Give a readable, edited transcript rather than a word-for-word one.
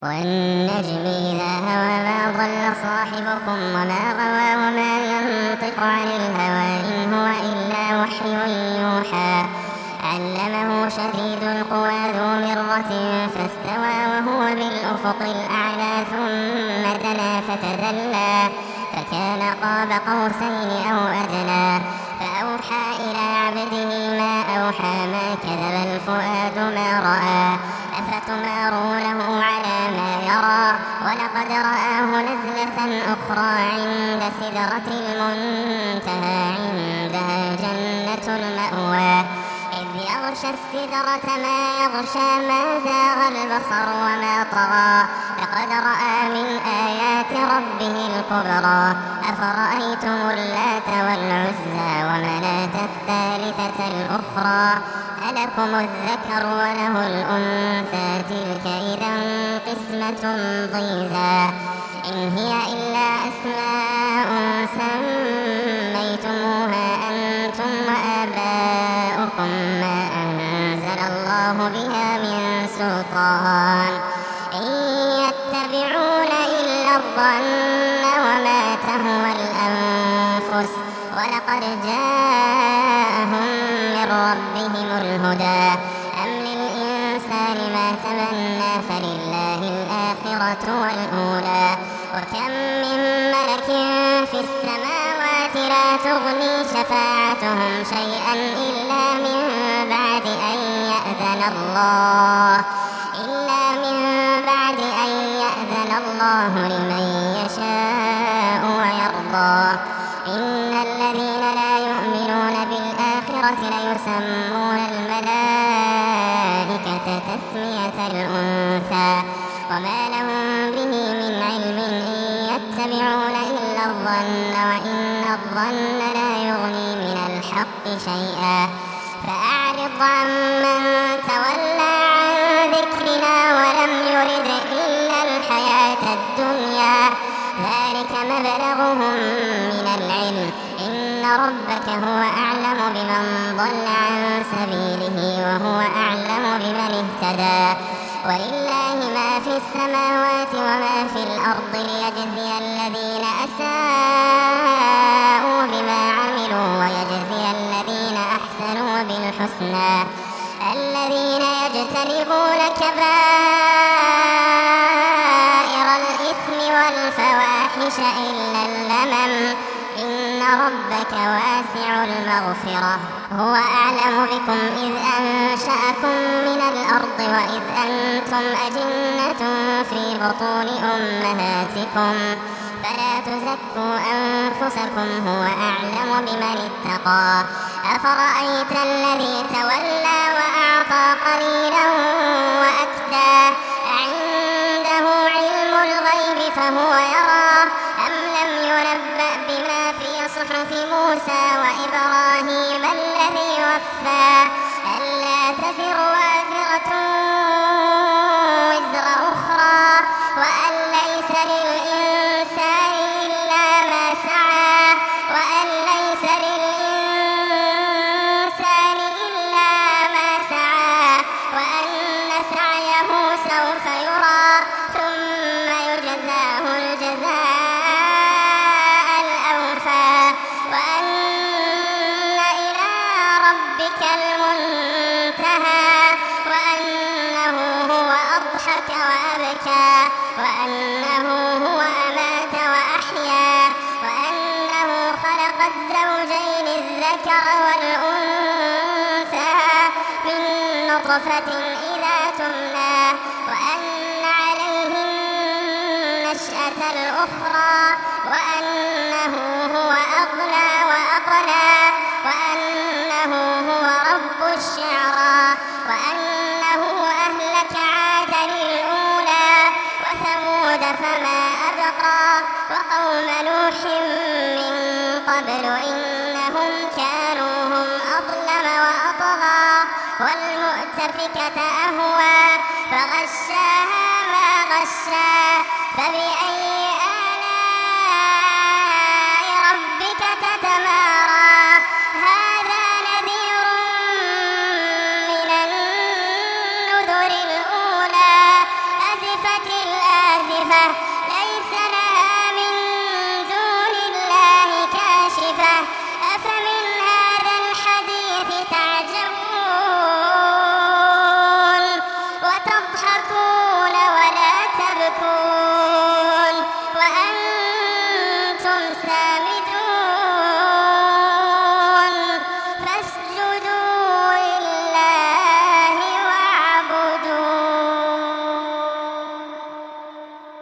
والنجم إذا هوى ما ضل صاحبكم وما غوى وما ينطق عن الهوى إن هو إلا وحي يوحى علمه شديد القوى ذو مرة فاستوى وهو بالأفق الأعلى ثم دنا فتدلى فكان قاب قوسين أو أدنى فأوحى إلى عبده ما أوحى ما كذب الفؤاد ما رأى أفتمارونه على ما يرى ولقد رآه نزلة أخرى عند سدرة المنتهى عندها جنة المأوى إذ يغشى السدرة ما يغشى ما زاغ البصر وما طغى لقد رأى من آيات ربه الكبرى أفرأيتم اللات والعزى ومناة الثالثة الأخرى ألكم الذكر وله الأنثى تلك إذا قسمة ضيزى إن هي إلا أسماء سميتموها أنتم وآباؤكم ما أنزل الله بها من سلطان إن يتبعون إلا الظن وما تهوى الأنفس ولقد جاءهم من ربهم الهدى أم للإنسان ما تمنى فلله الآخرة والأولى وكم من ملك في السماوات لا تغني شفاعتهم شيئا إلا من بعد أن يأذن الله لمن يشاء ويرضى إن الذين لا يؤمنون بالآخرة ليسمون الملائكة تسمية الأنثى وما لهم به من علم إن يتبعون إلا الظن وإن الظن لا يغني من الحق شيئا فأعرض عمن تولى عن ذكرنا ولم يرد إلا الحياة الدنيا ذلك مبلغهم من العلم إن ربك هو أعلم بمن ضل عن سبيله وهو أعلم بمن اهتدى ولله ما في السماوات وما في الأرض ليجزي الذين أساءوا بما عملوا ويجزي الذين أحسنوا بالحسنى الذين يجتنبون كبائر الإثم والفواحش إلا اللمم إن ربك واسع المغفرة هو أعلم بكم إذ أنشأكم من الأرض وإذ أنتم أجنة في بطون أمهاتكم فلا تزكوا أنفسكم هو أعلم بمن اتقى أفرأيت الذي تولى وأعطى قليلا وأكدى عنده علم الغيب فهو يرى أم لم ينبأ بما في صحف موسى وإبراهيم الذي وفى ألا تزر وازرة وزر أخرى وأن ليس للإنسان إلا ما سعى وأن ليس للإنسان إلا ما سعى وأن سعيه سوف يرى ثم يجزاه الجزاء الأوفى وأن إلى ربك المنتهى وأنه هو أضحك وأبكى وأنه هو أمات وأحيا وأنه خلق الزوجين الذكر والأنثى من نطفة إذا تمنى وأن عليه النشأة الأخرى وأنه هو أغنى وأقنى وأنه هو رب الشعرى وأنه أهلك عادا الأولى وثمود فما أبقى وقوم نوح من قبل إنهم كانوا هم أظلم وأطغى والمؤتفكة أهوى فغشاها ما غشى فبأي